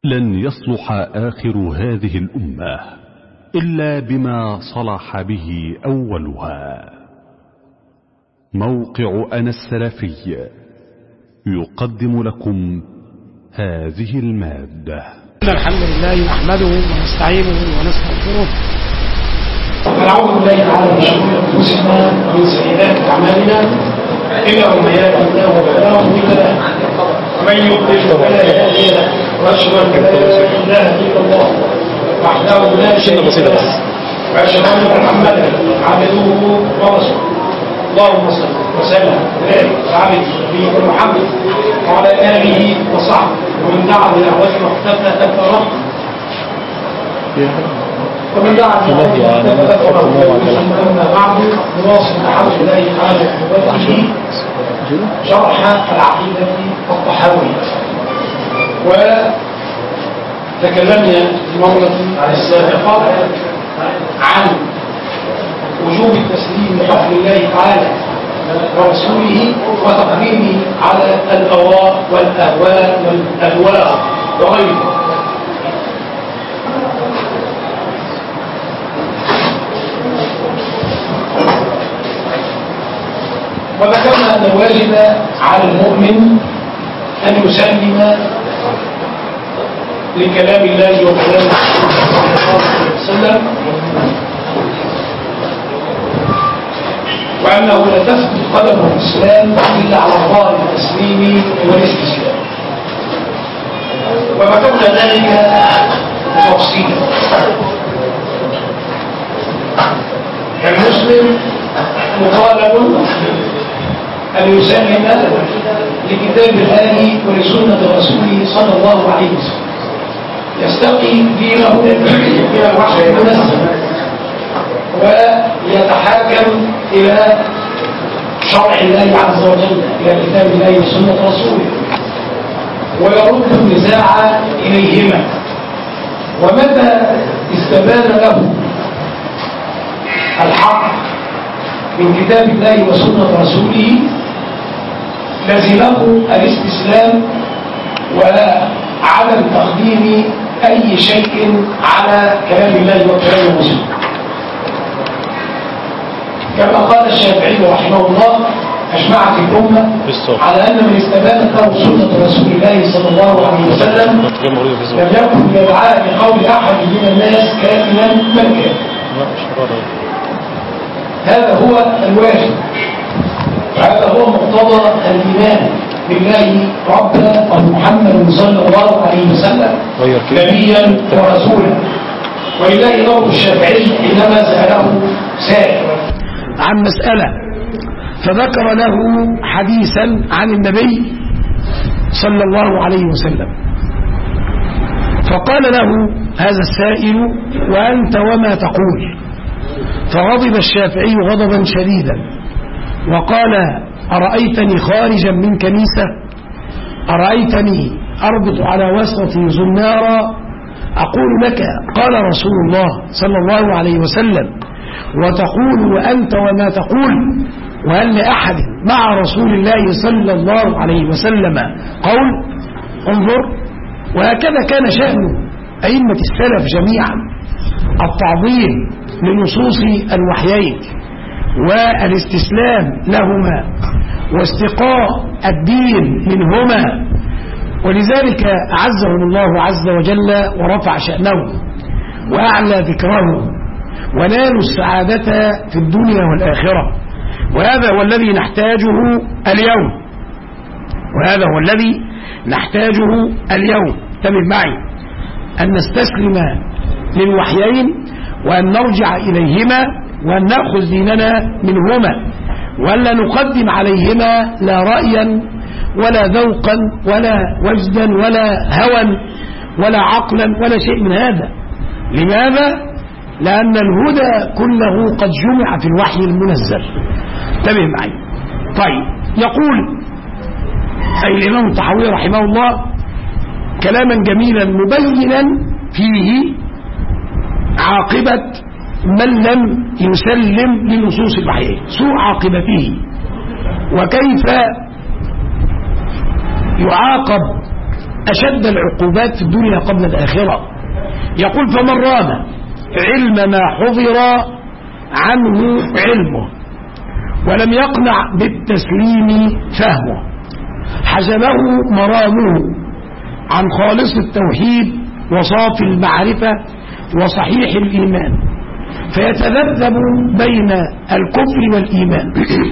لن يصلح آخر هذه الأمة إلا بما صلح به أولها. موقع أنا السلفي يقدم لكم هذه المادة. الحمد لله نحمده ونستعينه ونستغفره ونعوذ بالله تعالى من شرور انفسنا ومن سيئات اعمالنا انه من يهده الله فلا مضل له ومن يضلل فلا هادي له واشهد ان لا اله الا الله وحده لا شريك له واشهد ان محمدا عبده ورسوله. اللهم صل وسلم وبارك على نبينا محمد وعلى اله وصحبه ومن دعا بدعوته واختفى اثره ومن دعا أما بعد نواصل بحمد الله تعالى وقوته شرح العقيدة الطحاوية. وتكلمنا المرة السابقة عن وجوب التسليم لحكم الله تعالى ورسوله وتقديمه على الآراء والأهواء والأهواء وغيرها. وذكرنا أن الواجب على المؤمن أن يسلم لكلام الله وكلام صلى الله عليه وسلم، وأنه لا تثبت قدم الإسلام إلا على ظاهر التسليم والاستسلام. وذكرنا ذلك تفصيلا. المسلم مطالب أن يسلم لكتاب الله ولسنة رسوله صلى الله عليه وسلم، يستقي دينه إلى الوحي المنزل ويتحاكم إلى شرع الله عز وجل، إلى كتاب الله وسنة رسوله، ويرد النزاع إليهما. ومتى استبان له الحق من كتاب الله وسنة رسوله لزمه الاستسلام وعدم تقديم أي شيء على كلام الله وكلام رسوله. كما قال الشافعي رحمه الله: أجمعت الأمة على أن من استبانت له سنة رسول الله صلى الله عليه وسلم لم يكن يدعى بقول أحد من الناس كائنا من كان. هذا هو الواجب، وهذا هو مقتضى الإيمان بالله ربنا ومحمد صلى الله عليه وسلم نبيا ورسولا. ولله رب الشافعي حينما سأله سائل عن مسألة فذكر له حديثا عن النبي صلى الله عليه وسلم، فقال له هذا السائل: وأنت وما تقول؟ فغضب الشافعي غضبا شديدا وقال: أرأيتني خارجا من كنيسة؟ أرأيتني أربط على وسطي زنارا أقول لك قال رسول الله صلى الله عليه وسلم وتقول وأنت وما تقول؟ وهل لأحد مع رسول الله صلى الله عليه وسلم قول؟ انظر. وهكذا كان شأن أئمة السلف جميعا: التعظيم لنصوص الوحيين والاستسلام لهما واستقاء الدين منهما. ولذلك أعزهم الله عز وجل ورفع شأنهم وأعلى ذكرهم ونالوا السعادة في الدنيا والآخرة. وهذا هو الذي نحتاجه اليوم، وهذا هو الذي نحتاجه اليوم. انتبه معي، أن نستسلم للوحيين وأن نرجع إليهما وأن نأخذ ديننا منهما، ولا نقدم عليهما لا رأيا ولا ذوقا ولا وجدا ولا هوى ولا عقلا ولا شيء من هذا. لماذا؟ لأن الهدى كله قد جمع في الوحي المنزل. انتبه معي. طيب، يقول أي الإمام الطحاوي رحمه الله كلاما جميلا مبينا فيه عاقبة من لم يسلم لنصوص الوحي، سوء عاقبته، وكيف يعاقب أشد العقوبات في الدنيا قبل الآخرة. يقول فمن رام علم ما حضر عنه علمه ولم يقنع بالتسليم فهمه حجبه مرامه عن خالص التوحيد وصافي المعرفة وصحيح الإيمان، فيتذبذب بين الكفر والإيمان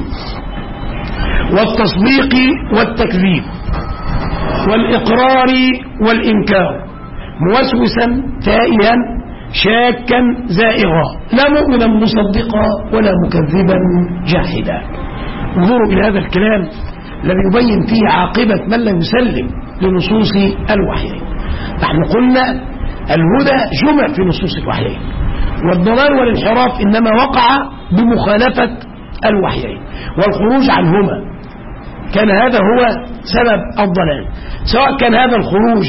والتصديق والتكذيب والإقرار والإنكار، موسوسا تائها شاكا زائغا، لا مؤمنا مصدقا ولا مكذبا جاحدا. انظروا إلى هذا الكلام الذي يبين فيه عاقبة من لا يسلم لنصوص الوحيين. نحن قلنا الهدى جمع في نصوص الوحيين، والضلال والانحراف إنما وقع بمخالفة الوحيين والخروج عنهما، كان هذا هو سبب الضلال، سواء كان هذا الخروج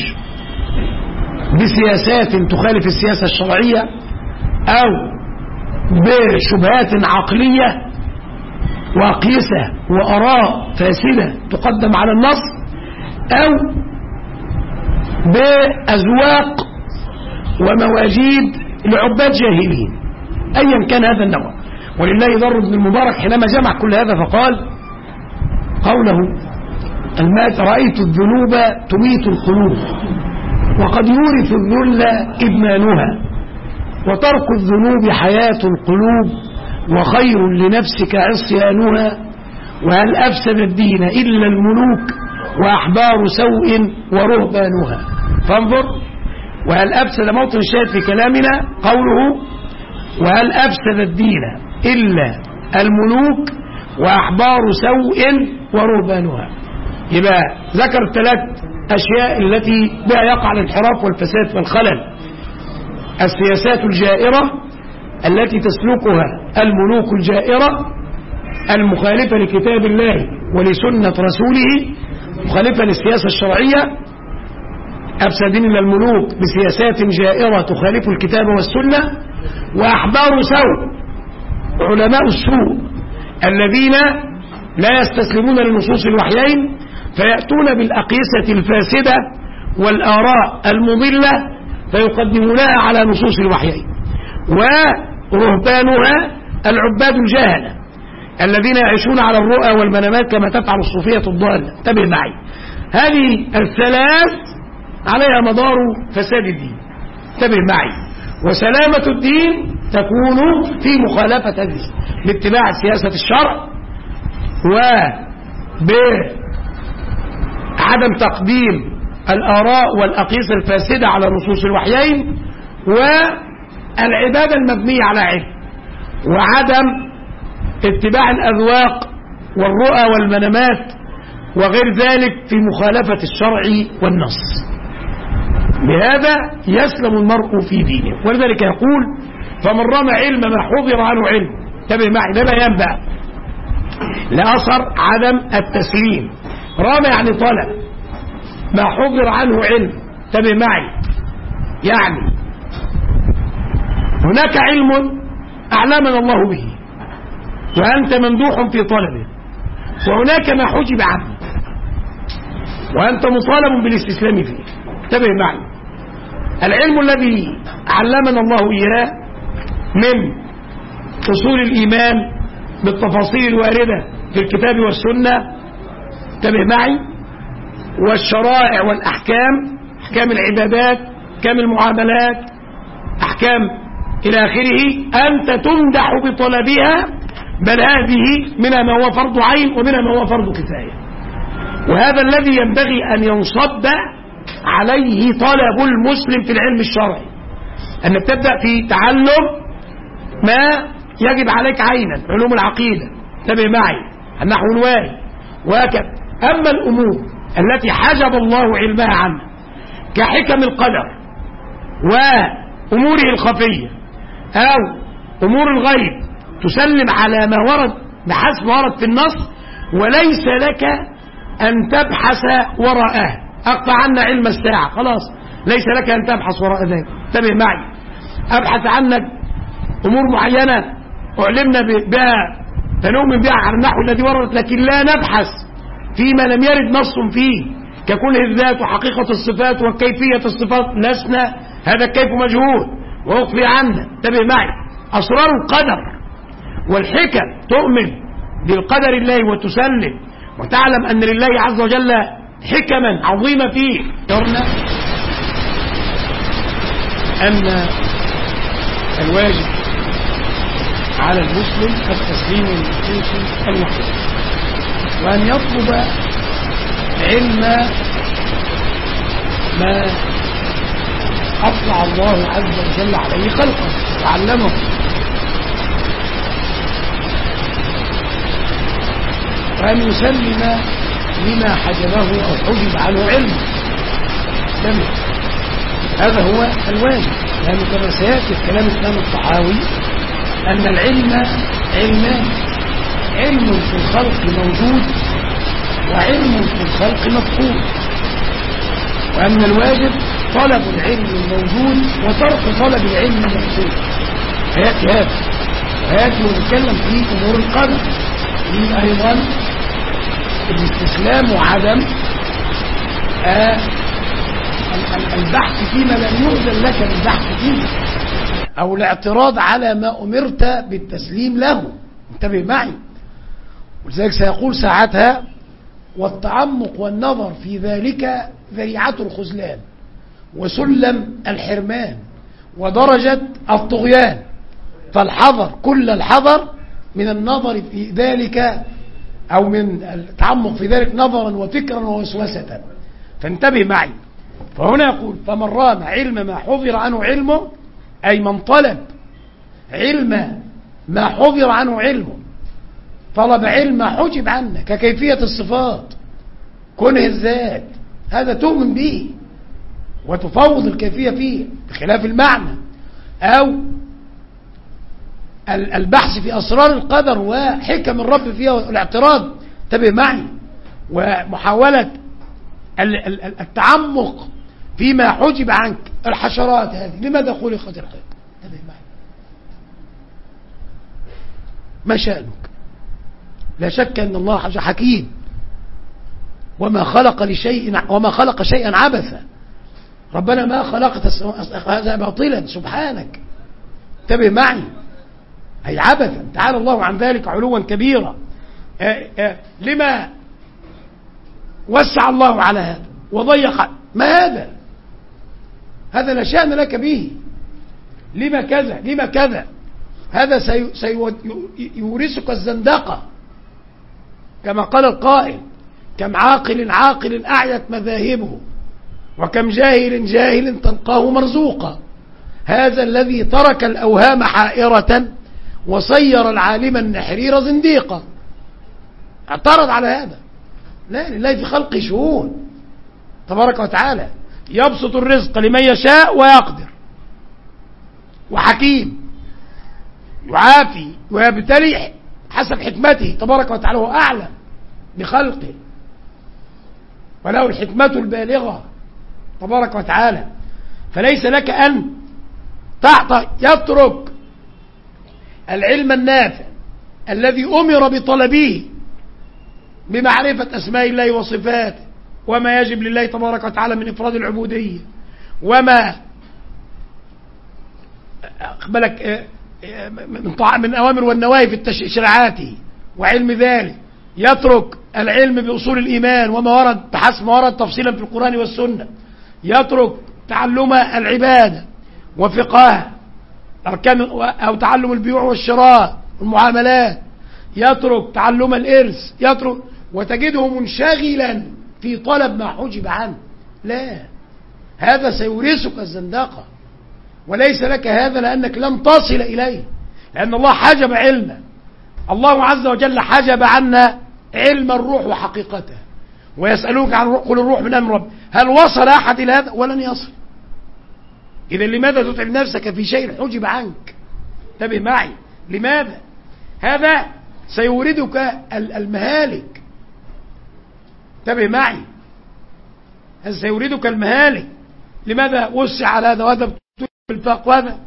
بسياسات تخالف السياسة الشرعية أو بشبهات عقلية وأقيسة وأراء فاسدة تقدم على النص، أو بأذواق ومواجيد لعباد جاهلين، أيا كان هذا النوع. ولله ضر بن المبارك حينما جمع كل هذا فقال قوله رأيت الذنوب تميت القلوب وقد يورث الذل إدمانها، وترك الذنوب حياة القلوب وخير لنفسك عصيانها، وهل أفسد الدين إلا الملوك وأحبار سوء ورهبانها. فانظر، وهل أفسد موطن الشاهد في كلامنا قوله وهل أفسد الدين إلا الملوك وأحبار سوء ورهبانها. يبقى ذكر 3 أشياء التي بها يقع الانحراف والفساد والخلل: السياسات الجائرة التي تسلكها الملوك الجائرة المخالفة لكتاب الله ولسنة رسوله، مخالفة للسياسة الشرعية، أفسدين للملوك بسياسات جائرة تخالف الكتاب والسنة، وأحبار سوء علماء السوء الذين لا يستسلمون لنصوص الوحيين فيأتون بالأقيسة الفاسدة والآراء المضلة فيقدمونها على نصوص الوحيين، ورهبانها العباد الجهلة الذين يعيشون على الرؤى والمنامات كما تفعل الصوفية الضالة. انتبه معي، هذه الثلاث عليها مدار فساد الدين، انتبه معي. وسلامة الدين تكون في مخالفة هذه باتباع سياسة الشرع وبعدم تقديم الآراء والأقيسة الفاسدة على نصوص الوحيين، والعبادة المبنية على علم، وعدم اتباع الأذواق والرؤى والمنامات وغير ذلك في مخالفة الشرع والنص. بهذا يسلم المرء في دينه. ولذلك يقول فمن رمى علم ما حضر عنه علم، انتبه معي، ده بيان بقى لأثر عدم التسليم. رمى يعني طلب، ما حضر عنه علم، انتبه معي، يعني هناك علم أعلمنا الله به وأنت ممدوح في طلبه، وهناك ما حجب عنه وأنت مطالب بالاستسلام فيه. انتبه معي، العلم الذي علمنا الله إياه من أصول الإيمان بالتفاصيل الواردة في الكتاب والسنة، انتبه معي، والشرائع والأحكام، أحكام العبادات، أحكام المعاملات، أحكام إلى آخره، أنت تمدح بطلبها، بل هذه منها ما هو فرض عين ومنها ما هو فرض كفاية. وهذا الذي ينبغي أن ينصب عليه طلب المسلم في العلم الشرعي، أنك تبدأ في تعلم ما يجب عليك عينا، علوم العقيدة، انتبه معي، النحو الواري وهكذا. أما الأمور التي حجب الله علمها عنها كحكم القدر وأموره الخفية أو أمور الغيب تسلم على ما ورد بحسب ورد في النص، وليس لك أن تبحث وراءه. أقطع عنا علم الساعة، خلاص ليس لك أن تبحث وراء ذلك، انتبه معي. أبحث عنك أمور معينة أعلمنا بها فنؤمن بها على النحو الذي وردت، لكن لا نبحث فيما لم يرد نص فيه ككله الذات وحقيقة الصفات وكيفية الصفات لسنا، هذا الكيف مجهول وأخفي عنا. انتبه معي، أسرار القدر والحكم، تؤمن بالقدر الله وتسلم وتعلم أن لله عز وجل حكما عظيمة فيه. قلنا أن الواجب على المسلم التسليم للنصوص الوحيدة، وأن يطلب علم ما أطلع الله عز وجل عليه خلقه وعلمه، وأن يسلم لما حجبه أو حجب عنه علمه. هذا هو الواجب، لأنه كما سيأتي في كلام الإمام الطحاوي أن العلم علمان: علم في الخلق موجود وعلم في الخلق مفقود، وأن الواجب طلب العلم الموجود وترك طلب العلم المفقود. فيأتي هذا ويأتي ونتكلم في أمور القدر، في أيضا الاستسلام وعدم البحث فيما لم يؤذن لك بالبحث فيه، أو الاعتراض على ما أمرت بالتسليم له. انتبه معي، ولذلك سيقول ساعتها: والتعمق والنظر في ذلك ذريعة الخذلان وسلم الحرمان ودرجة الطغيان، فالحذر كل الحذر من النظر في ذلك أو من التعمق في ذلك نظرا وفكرا ووسوسة. فانتبه معي، فهنا يقول: فمن رام علم ما حضر عنه علمه، أي من طلب علم ما حضر عنه علمه، طلب علم ما حجب عنه ككيفية الصفات، كنه الذات، هذا تؤمن به وتفوض الكيفية فيه بخلاف المعنى، أو البحث في أسرار القدر وحكم الرب فيها والاعتراض. انتبه معي، ومحاولة التعمق فيما حجب عنك. الحشرات هذه لماذا خلقت الخلق؟ انتبه معي، ما شأنك؟ لا شك أن الله حكيم، وما خلق شيئا عبثا. ربنا ما خلقت هذا باطلا سبحانك. انتبه معي، أي عبثا، تعالى الله عن ذلك علوا كبيرا. لما وسع الله على هذا وضيق؟ ما هذا لا شأن لك به. لما كذا؟ لما كذا؟ هذا سيورثك الزندقة، كما قال القائل: كم عاقل أعيت مذاهبه، وكم جاهل تلقاه مرزوقا. هذا الذي ترك الأوهام حائرة وصير العالم النحرير زنديقا. اعترض على هذا. لا، لله في خلقه شؤون تبارك وتعالى، يبسط الرزق لمن يشاء ويقدر، وحكيم يعافي ويبتلي حسب حكمته تبارك وتعالى، هو أعلم بخلقه وله الحكمة البالغة تبارك وتعالى. فليس لك أن يترك العلم النافع الذي أمر بطلبه بمعرفة أسماء الله وصفاته، وما يجب لله تبارك وتعالى من إفراد العبودية، وما أقبلك من أوامر والنواهي في شرعاته وعلم ذلك. يترك العلم بأصول الإيمان وما ورد بحسب ما ورد تفصيلا في القرآن والسنة. يترك تعلم العبادة وفقهها أو تعلم البيوع والشراء والمعاملات. يترك تعلم الإرث، يترك، وتجده منشغلا في طلب ما حجب عنه. لا، هذا سيورثك الزندقة، وليس لك هذا لأنك لم تصل إليه، لأن الله حجب علمه. الله عز وجل حجب عنا علم الروح وحقيقته، ويسألوك عن الروح، قل الروح من أمر رب. هل وصل أحد إلى هذا؟ ولن يصل. إذا لماذا تتعب نفسك في شيء حجب عنك؟ انتبه معي، لماذا؟ هذا سيوردك المهالك. انتبه معي، هذا سيوردك المهالك. لماذا وسع على هذا وهذا بالفاق وهذا؟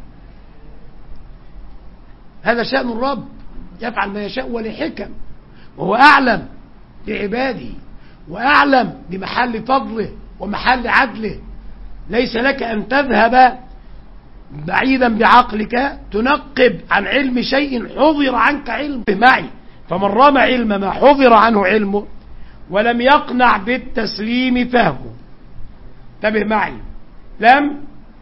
هذا شأن الرب، يفعل ما يشاء ولحكم، وهو أعلم بعباده وأعلم بمحل فضله ومحل عدله، ليس لك أن تذهب بعيدا بعقلك تنقب عن علم شيء حضر عنك علمه معي. فمن رمى علم ما حضر عنه علمه ولم يقنع بالتسليم فهمه، انتبه معي، لم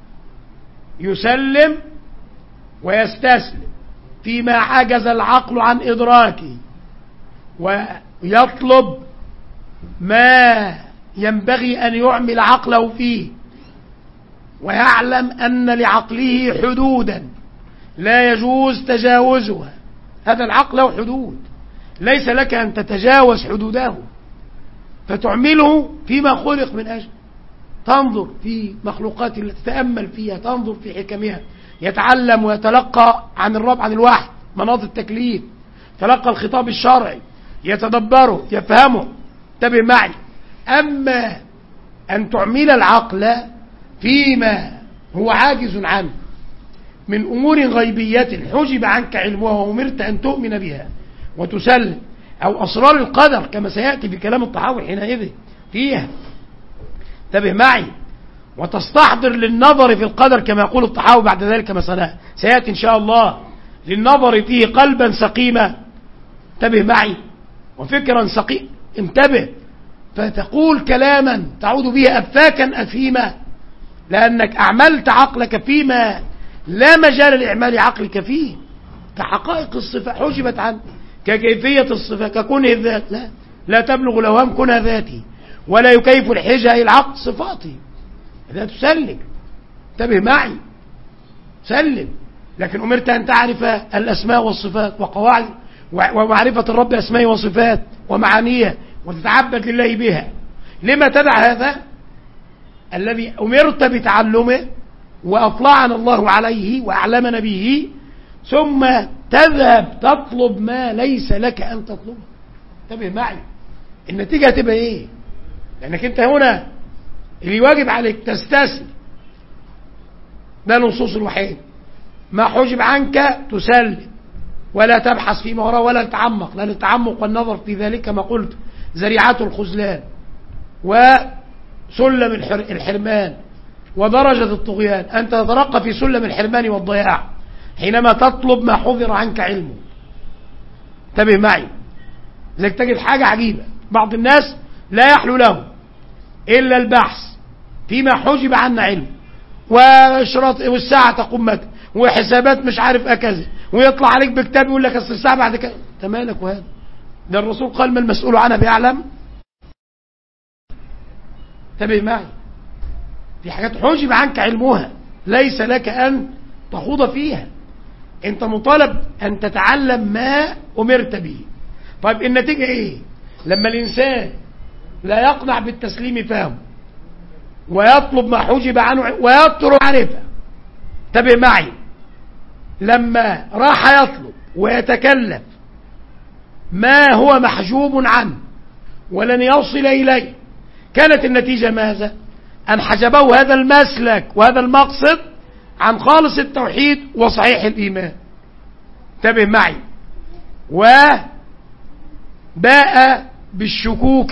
يسلم ويستسلم فيما عجز العقل عن إدراكه، ويطلب ما ينبغي أن يعمل عقله فيه، ويعلم أن لعقله حدودا لا يجوز تجاوزها. هذا العقل له حدود، ليس لك أن تتجاوز حدوده، فتعمله فيما خلق من أجل. تنظر في مخلوقات التي تتأمل فيها، تنظر في حكمها، يتعلم ويتلقى عن الرب، عن الوحي، مناط التكليف، تلقى الخطاب الشرعي، يتدبره، يفهمه، انتبه معي. أما أن تعمل العقل فيما هو عاجز عنه من أمور غيبية حجب عنك علمها وأمرت أن تؤمن بها وتسلم، أو أسرار القدر كما سيأتي في كلام الطحاوي حينئذ فيها، انتبه معي، وتستحضر للنظر في القدر كما يقول الطحاوي بعد ذلك كما سيأتي إن شاء الله، للنظر فيه قلبا سقيما، انتبه معي، وفكرا سقيما، انتبه، فتقول كلاما تعود به أفاكا أثيما، لأنك أعملت عقلك فيما لا مجال لإعمال عقلك فيه، كحقائق الصفة حجبت عنه، ككيفية الصفة، ككونه الذات، لا تبلغ الأوهام كنها ذاتي، ولا يكيف الحجة أي العقل صفاتي، إذا تسلم، انتبه معي، سلم. لكن أمرت أن تعرف الأسماء والصفات وقواعد ومعرفة الرب أسماء وصفات ومعانيه وتتعبد لله بها. لما تدع هذا الذي أمرت بتعلمه وأطلعنا الله عليه وأعلمنا به، ثم تذهب تطلب ما ليس لك أن تطلبه؟ انتبه معي، النتيجة هتبقى إيه؟ لأنك أنت هنا اللي واجب عليك تستسلم، ده نصوص الوحيد، ما حجب عنك تسلم ولا تبحث فيما وراء ولا تتعمق، لأن التعمق والنظر في ذلك كما قلت ذريعة الخذلان وسلم الحرمان ودرجة الطغيان. أنت تترقى في سلم الحرمان والضياع حينما تطلب ما حضر عنك علمه، انتبه معي. لذلك تجد حاجة عجيبة، بعض الناس لا يحلو له إلا البحث فيما حجب عنا علم، والساعة تقوم متى، وحسابات مش عارف أكذا، ويطلع عليك بكتاب يقول لك أصل الساعة بعد كده، أنت مالك وهذا؟ ده الرسول قال ما المسؤول عنها بيعلم. انتبه معي، في حاجات حجب عنك علمها ليس لك أن تخوض فيها، أنت مطالب أن تتعلم ما أمرت به. طيب النتيجة إيه؟ لما الإنسان لا يقنع بالتسليم فهم ويطلب ما حجب عنه ويترك معرفة، انتبه معي، لما راح يطلب ويتكلف ما هو محجوب عنه ولن يوصل إليه، كانت النتيجة ماذا؟ أن حجبه هذا المسلك وهذا المقصد عن خالص التوحيد وصحيح الإيمان، انتبه معي، وباء بالشكوك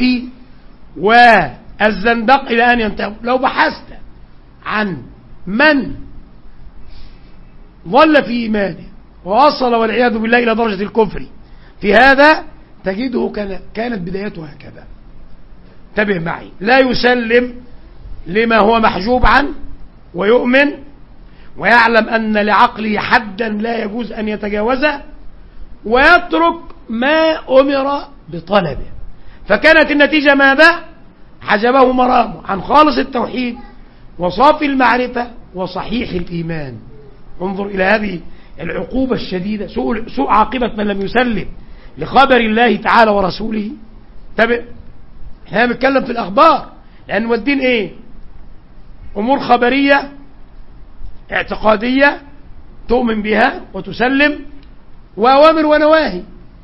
والزندق إلى أن ينتهي. لو بحثت عن من ظل في إيمانه ووصل والعياذ بالله إلى درجة الكفر في هذا، تجده كانت بدايته هكذا، انتبه معي، لا يسلم لما هو محجوب عنه ويؤمن ويعلم أن لعقله حدا لا يجوز أن يتجاوزه، ويترك ما أمر بطلبه. فكانت النتيجة ماذا؟ حجبه مرامه عن خالص التوحيد وصافي المعرفة وصحيح الإيمان. انظر إلى هذه العقوبة الشديدة، سوء عاقبة من لم يسلم لخبر الله تعالى ورسوله. احنا بنتكلم في الأخبار، لأن الدين إيه؟ أمور خبرية اعتقادية تؤمن بها وتسلم، وأوامر ونواهي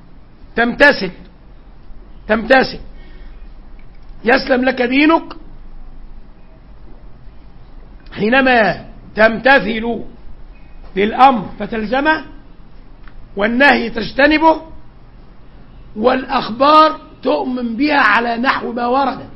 تمتثل، يسلم لك دينك حينما تمتثل للأمر فتلزمه والنهي تجتنبه، والأخبار تؤمن بها على نحو ما وردت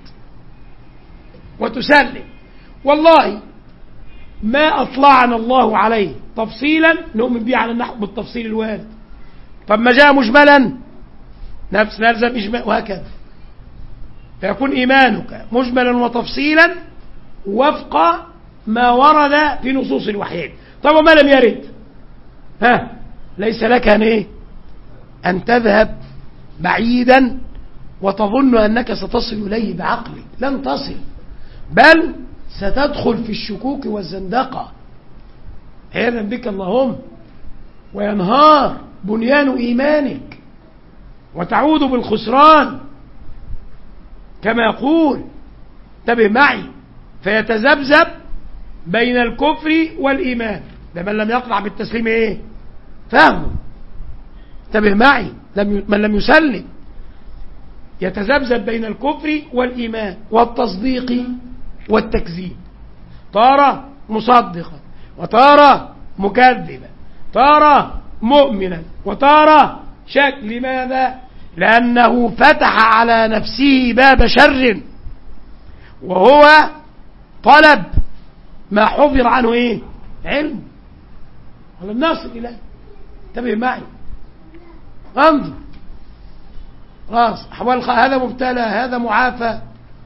وتسلم. والله ما أطلعنا الله عليه تفصيلا نؤمن به على النحو بالتفصيل الوارد. طب ما جاء مجملا نلزم إجمال، وهكذا. فيكون إيمانك مجملا وتفصيلا وفق ما ورد في نصوص الوحيين. طب وما لم يرد ليس لك أن تذهب بعيدا وتظن أنك ستصل إليه بعقلك. لن تصل، بل ستدخل في الشكوك والزندقة عياذا بك اللهم، وينهار بنيان إيمانك وتعود بالخسران كما يقول. انتبه معي، فيتذبذب بين الكفر والإيمان. ده من لم يقنع بالتسليم فهمه. انتبه معي، من لم يسلم يتذبذب بين الكفر والإيمان والتصديق والتكذيب. تارة مصدقا وتارة مكذبا، تارة مؤمنا وتارة شك. لماذا؟ لأنه فتح على نفسه باب شر، وهو طلب ما حفظ عنه علم. ولم نصل إليه. انتبه معي، انظر خلاص أحوال هذا مبتلى، هذا معافى،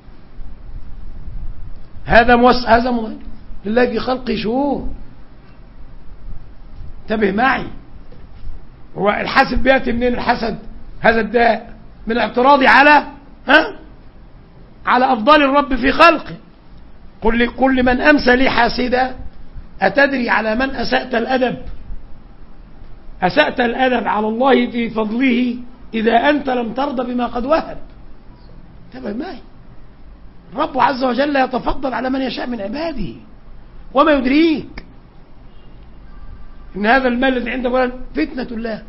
هذا هذا لله في خلقه شؤون. انتبه معي، هو الحسد بيأتي منين؟ الحسد هذا الداء من اعتراضي على أفضل الرب في خلقه. قل لكل من أمسى لي حاسدا أتدري على من أسأت الأدب؟ أسأت الأدب على الله في فضله إذا أنت لم ترضى بما قد وهب. انتبه معي، الرب عز وجل يتفضل على من يشاء من عباده. وما يدريك إن هذا المال الذي عند فلان فتنة الله؟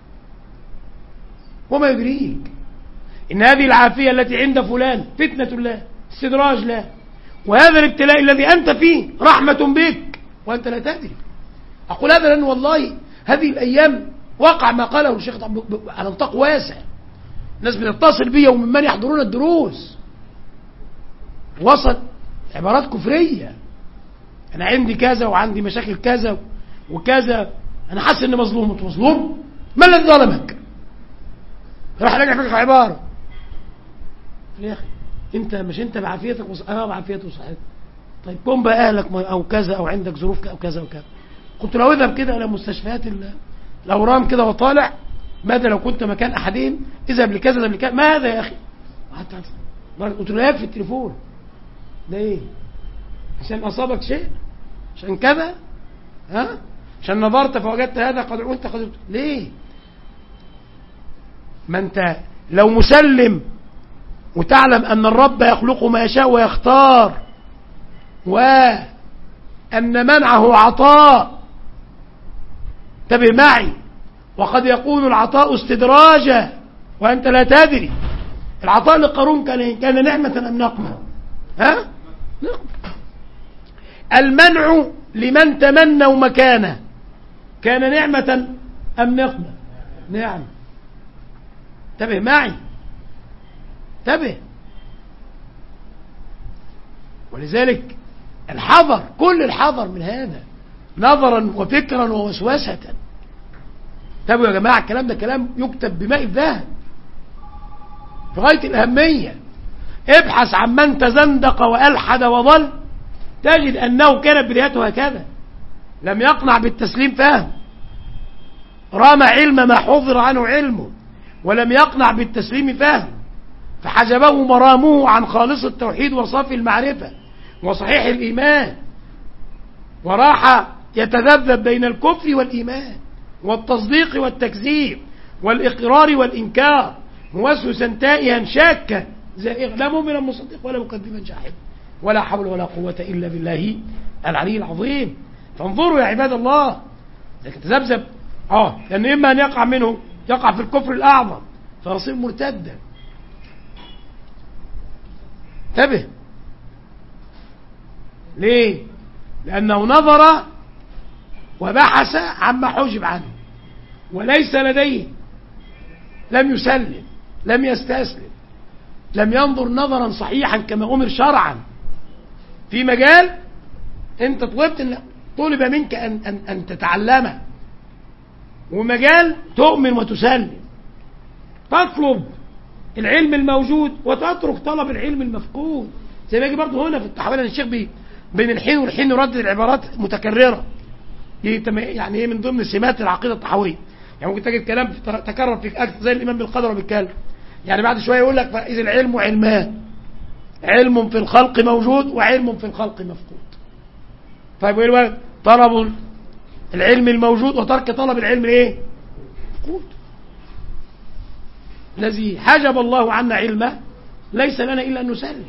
وما يدريك إن هذه العافية التي عند فلان فتنة الله، استدراج له؟ وهذا الابتلاء الذي أنت فيه رحمة بك وأنت لا تدري. أقول هذا لأن والله هذه الأيام وقع ما قاله الشيخ على نطاق واسع. الناس بتتصل بي وممن يحضرون الدروس وصل عبارات كفرية. أنا عندي كذا وعندي مشاكل كذا وكذا، أنا حاسس إني مظلوم. أنت مظلوم؟ ما الذي ظلمك؟ راح راجع فيك عبارة يا أخي أنت مش أنت بعافيتك بعافيتك وصحتك. طيب قم بقى أهلك أو كذا أو عندك ظروف أو كذا وكذا. كنت لو اذهب كده إلى مستشفيات الأورام كده وطالع، ماذا لو كنت مكان أحدهم؟ اذهب لكذا اذهب لكذا. ما هذا يا أخي؟ قلت له يكفي التليفون ده عشان أصابك شيء؟ عشان كذا؟ عشان نظرت فوجدت هذا قد وانت قد ليه؟ ما انت لو مسلم وتعلم أن الرب يخلق ما يشاء ويختار، وأن منعه عطاء. انتبه معي، وقد يكون العطاء استدراجا وأنت لا تدري. العطاء لقارون كان نعمة أم نقمة؟ المنع لمن تمنوا مكانه كان نعمة أم نقمة؟ نعم. انتبه معي، انتبه. ولذلك الحذر، كل الحذر من هذا نظرا وفكرا ووسوسة. انتبهوا يا جماعة، الكلام ده كلام يكتب بماء الذهب في غاية الأهمية. ابحث عن من تزندق وألحد وضل، تجد أنه كانت بدايته هكذا. لم يقنع بالتسليم فهم، رام علم ما حضر عنه علمه، ولم يقنع بالتسليم فهم، فحجبه مرامه عن خالص التوحيد وصافي المعرفة وصحيح الإيمان، وراح يتذبذب بين الكفر والإيمان والتصديق والتكذيب والإقرار والإنكار، موسوسا تائها شاكا زائغا، لا مؤمنا مصدق ولا مكذبا جاحدا، ولا حول ولا قوة إلا بالله العلي العظيم. فانظروا يا عباد الله، لكن تذبذب لأن إما أن يقع منه يقع في الكفر الأعظم فيصير مرتدا. انتبه، ليه؟ لأنه نظر وبحث عما حجب عنه وليس لديه، لم يسلم، لم يستسلم، لم ينظر نظرا صحيحا كما أمر شرعا في مجال أنت طلب منك أن تتعلمه، ومجال تؤمن وتسلم، تطلب العلم الموجود وتترك طلب العلم المفقود. زي ما يجي برضه هنا في التحويل الشيخ بين الحين والحين يردد العبارات متكررة، يعني ايه من ضمن سمات العقيدة التحوية. يعني ممكن تجد كلام تكرر فيك أكثر زي الإمام بالقدر وبالكلام، يعني بعد شوية يقول لك فإذا العلم علمان، علم في الخلق موجود وعلم في الخلق مفقود. طيب ايه طلب العلم الموجود وترك طلب العلم الايه؟ مفقود. الذي حجب الله عنا علمه ليس لنا إلا أن نسلم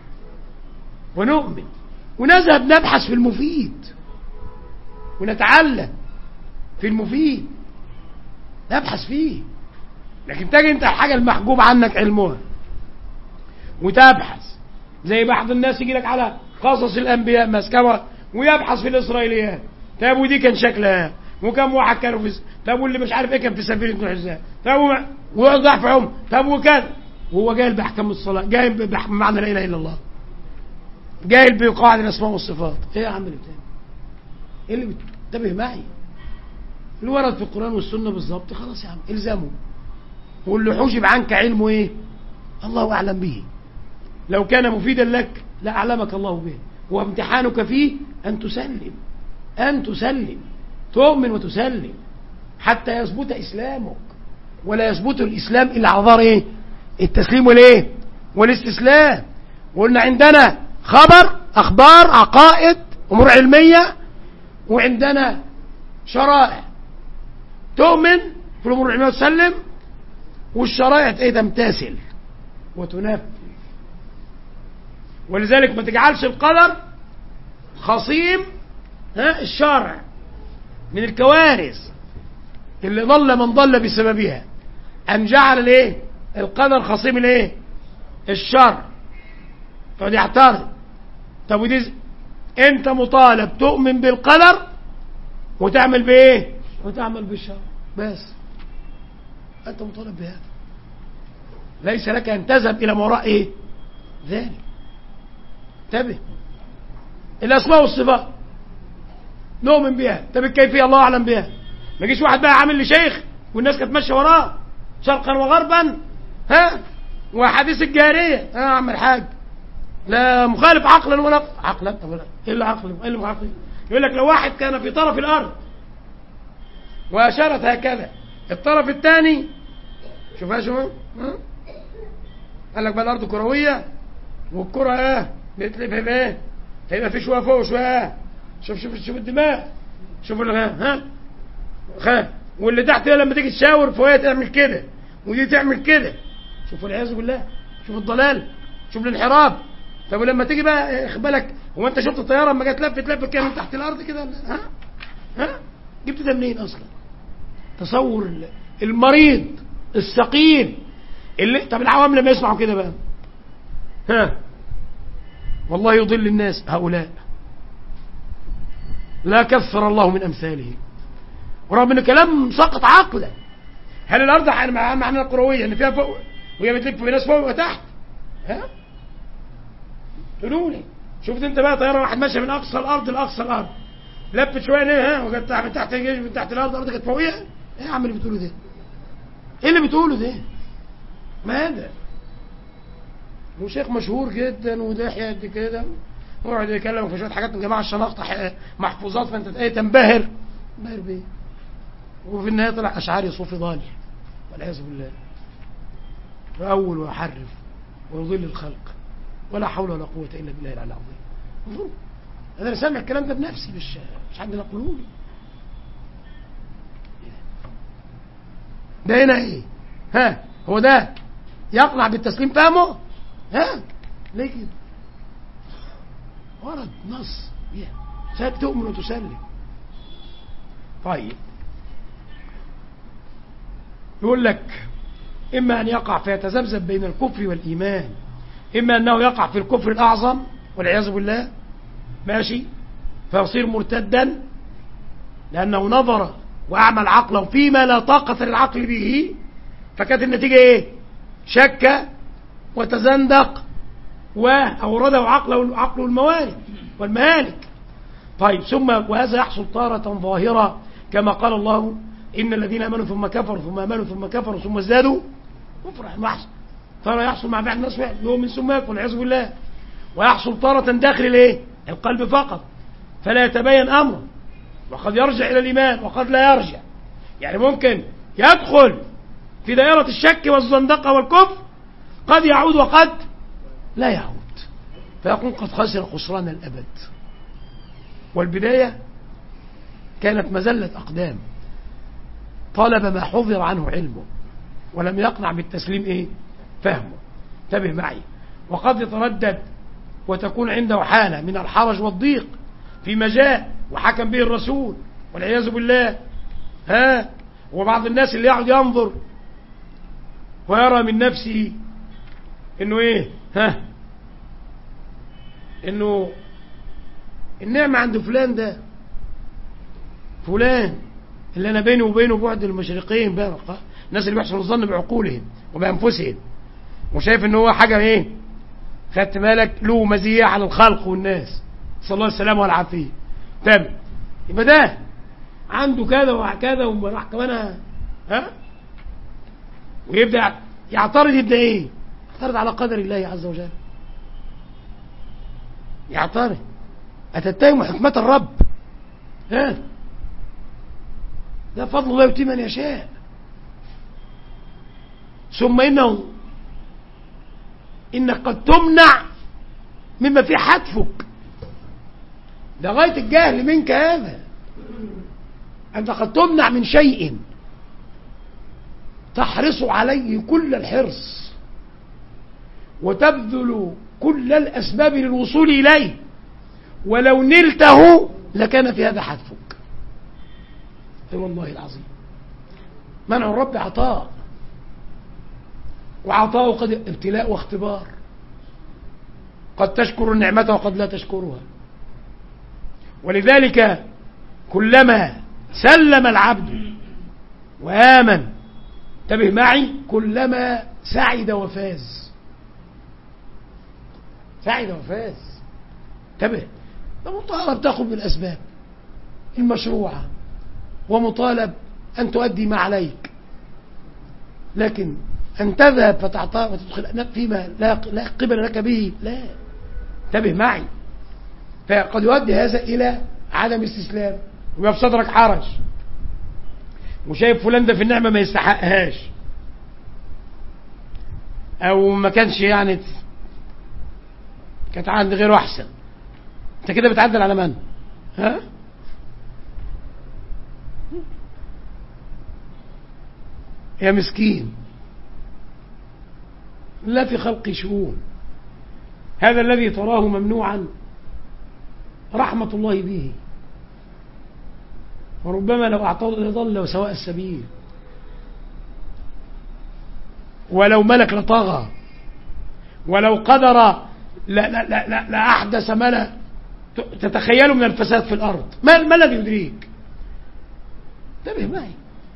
ونؤمن ونذهب نبحث في المفيد ونتعلم في المفيد، نبحث فيه. لكن تجي انت الحاجة المحجوب عنك علمها وتبحث، زي بعض الناس يجي لك على قصص الأنبياء مسكبة ويبحث في الإسرائيليات، طب ودي كان شكلها وكم واحد كانوا في طب واللي مش عارف ايه كان في سفينة نوح ازاي، طب ويقعد في عمر، طب وكذا، وهو جاهل بأحكام الصلاة، جاهل بمعنى لا إله إلا الله، جاهل بقواعد الأسماء والصفات. ايه يا عم اللي بتعمل؟ ايه اللي بتنتبه معي؟ اللي ورد في القرآن والسنة بالظبط خلاص يا عم الزمه، واللي حجب عنك علمه ايه؟ الله أعلم به. لو كان مفيدا لك لأعلمك الله به، وامتحانك فيه أن تسلم تؤمن وتسلم حتى يثبت إسلامك، ولا يثبت الإسلام إلا على ظهر ايه؟ التسليم والايه؟ والاستسلام. وقلنا عندنا أخبار عقائد أمور علمية، وعندنا شرائع تؤمن في الأمور العلمية وتسلم، والشرائع ايه؟ تمتثل وتنفذ. ولذلك ما تجعلش القدر خصيم الشرع من الكوارث اللي ضل من ضل بسببها، أن جعل الايه؟ القدر خصيم الايه؟ الشرع. فدي يعترض. طب ودي انت مطالب تؤمن بالقدر وتعمل بايه؟ وتعمل بالشرع بس، انت مطالب بهذا، ليس لك ان تذهب الى ما وراء ايه؟ ذلك. انتبه. الاسماء والصفات نؤمن بها، طب الكيفيه الله اعلم بها. ما يجيش واحد بقى عامل لي شيخ والناس كانت ماشيه وراه شرقا وغربا وحديث الجاريه يا عم الحاج، لا مخالف عقلا ولا عقلا. ايه اللي عقل؟ ايه اللي عقل؟ يقول لك لو واحد كان في طرف الارض واشارت هكذا الطرف الثاني، شوفها شو قال لك بقى الارض كرويه والكره بتلف ايه؟ هيبقى في شويه فوق وشويه شوف الدماغ، شوف واللي تحت لما تيجي تشاور فوقها تعمل كده ودي تعمل كده. شوف والعياذ بالله، شوف الضلال، شوف الانحراف. طب ولما تيجي بقى خد بالك، هو انت شفت الطياره لما جت لفت كده من تحت الارض كده؟ جبت ده منين اصلا؟ تصور المريض السقيم اللي طب العوام لما يسمعوا كده بقى والله يضل الناس هؤلاء لا كثر الله من امثاله، ورغم ان كلام سقط عقلا. هل الارض معنى الكرويه ان فيها فوق وهي بتلف في ناس فوق وتحت؟ قولوا لي، شفت انت بقى طياره واحد ماشيه من اقصى الارض لاقصى الارض، لفت شويه وجت من تحت الارض، الارض كانت فوقيها؟ ايه يا عم اللي بتقوله ده؟ ايه اللي بتقوله ده؟ ما هذا؟ وشيخ مشهور جدا ولحيه قد كده ويقعد يتكلم في شويه حاجات من جماعه الشناقطه محفوظات، فانت تنبهر بيه، وفي النهايه طلع اشعري صوفي ضال والعياذ بالله، وأول ويحرف ويضل الخلق، ولا حول ولا قوة إلا بالله العلي العظيم. أنا سامع الكلام ده بنفسي، مش حد نقوله لي. ده هنا إيه؟ هو ده يقنع بالتسليم فهمه؟ ليه كده؟ ورد نص ساب تؤمن وتسلم. طيب يقول لك إما أن يقع فيتذبذب بين الكفر والإيمان، إما أنه يقع في الكفر الأعظم والعياذ بالله، ماشي، فيصير مرتدا لأنه نظر وأعمل عقله فيما لا طاقة للعقل به، فكانت النتيجة إيه؟ شك وتزندق وأورده عقله الموارد والمهالك. طيب ثم وهذا يحصل تارة ظاهرة كما قال الله إن الذين آمنوا ثم كفروا ثم آمنوا ثم كفروا ثم ازدادوا كفرا. ترى يحصل مع بعض الناس يؤمن ثم يكفر والعياذ بالله. ويحصل تارة داخل الايه؟ القلب فقط فلا يتبين أمره، وقد يرجع إلى الإيمان وقد لا يرجع. يعني ممكن يدخل في دائرة الشك والزندقة والكفر، قد يعود وقد لا يعود، فيكون قد خسر خسران الأبد. والبداية كانت مزلة أقدام، طلب ما حضر عنه علمه ولم يقنع بالتسليم فهمه. انتبه معي. وقد يتردد وتكون عنده حالة من الحرج والضيق فيما جاء وحكم به الرسول والعياذ بالله. وبعض الناس اللي يقعد ينظر ويرى من نفسه انه انه النعمة عند فلان، ده فلان اللي انا بيني وبينه بعد المشرقين بقى، الناس اللي بيحصل الظن بعقولهم وبأنفسهم وشايف ان هو حاجة خدت بالك له مزية على الخلق والناس، صلى الله عليه وسلم والعافية. طب يبقى ده عنده كذا وكذا وراح كمان ويبدأ يعترض. يبدأ يعترض على قدر الله عز وجل. يعترض أتتهم حكمة الرب؟ ده فضل الله يؤتيه من يشاء. ثم إنك قد تمنع مما في حتفك، ده غاية الجهل منك هذا. أنت قد تمنع من شيء تحرص عليه كل الحرص وتبذل كل الأسباب للوصول إليه، ولو نلته لكان في هذا حتفك. اي والله العظيم. منع الرب عطاء، وعطاءه قد ابتلاء واختبار، قد تشكر النعمة وقد لا تشكرها. ولذلك كلما سلم العبد وآمن، انتبه معي، كلما سعد وفاز. سعد وفاز. انتبه، مطالب تأخذ بالأسباب المشروعة ومطالب أن تؤدي ما عليك، لكن أن تذهب فتعطى وتدخل فيما لا قبل لك به، لا. انتبه معي. فقد يؤدي هذا إلى عدم استسلام، ويبقى في صدرك حرج وشايف فلان ده في النعمة ما يستحقهاش، أو ما كانش كانت عند غيره أحسن. أنت كده بتعدل على من؟ يا مسكين، لا في خلق شؤون. هذا الذي تراه ممنوعا رحمة الله به، وربما لو أعطاه لضل سواء السبيل، ولو ملك لطغى، ولو قدر لا أحدث ما لا تتخيله من الفساد في الأرض. ما الذي يدريك؟ انتبه معي.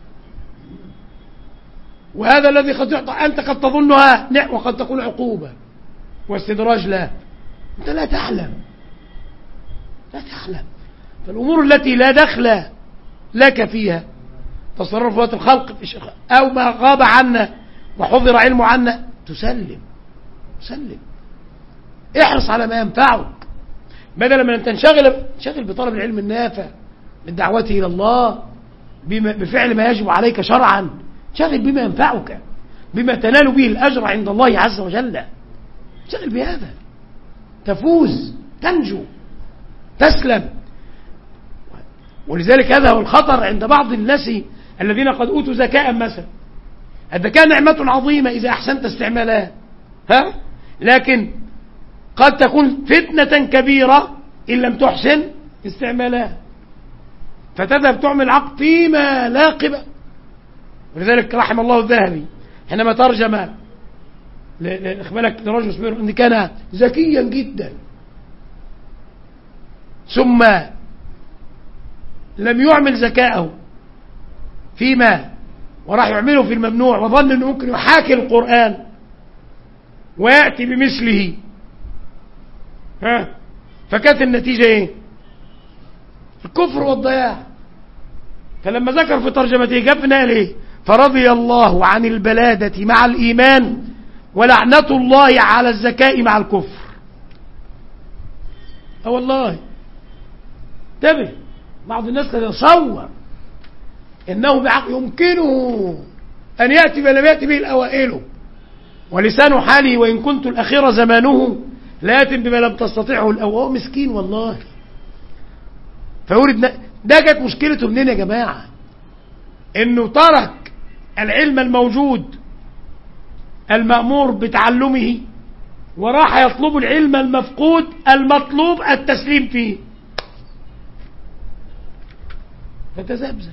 وهذا الذي قد يعطى أنت قد تظنها نعمة وقد تكون عقوبة واستدراج له. أنت لا تعلم، لا تعلم. فالأمور التي لا دخل لك فيها، تصرفات الخلق أو ما غاب عنا وحضر علمه عنا، تسلم. احرص على ما ينفعك، بدلا من أن تنشغل بطلب العلم النافع، بالدعوة إلى الله، بفعل ما يجب عليك شرعا. شغل بما ينفعك، بما تنال به الأجر عند الله عز وجل. شغل بهذا تفوز، تنجو، تسلم. ولذلك هذا هو الخطر عند بعض الناس الذين قد أوتوا ذكاء مثلا. الذكاء نعمة عظيمة إذا أحسنت استعمالها، لكن قد تكون فتنة كبيرة إن لم تحسن استعمالها، فتذهب تعمل عقد فيما لا قبل. ولذلك رحم الله الذهبي حينما ترجم لإخبارك لرجل اسمه إن كان ذكيا جدا ثم لم يعمل ذكاءه فيما وراح يعمله في الممنوع، وظن أنه ممكن يحاكي القرآن، ويأتي بمثله، فكانت النتيجة ايه؟ الكفر والضياع. فلما ذكر في ترجمته جاب قال ايه؟ فرضي الله عن البلادة مع الإيمان ولعنة الله على الذكاء مع الكفر. والله انتبه، بعض الناس قد يتصور انه يمكنه ان يأتي بما لم يأتي به الأوائل، ولسان حاله وإن كنت الأخير زمانه لا يأتي بما لم تستطيعه الأول. مسكين والله. فيورد ده جت مشكلته منين يا جماعة؟ انه ترك العلم الموجود المأمور بتعلمه وراح يطلب العلم المفقود المطلوب التسليم فيه، فتذبذب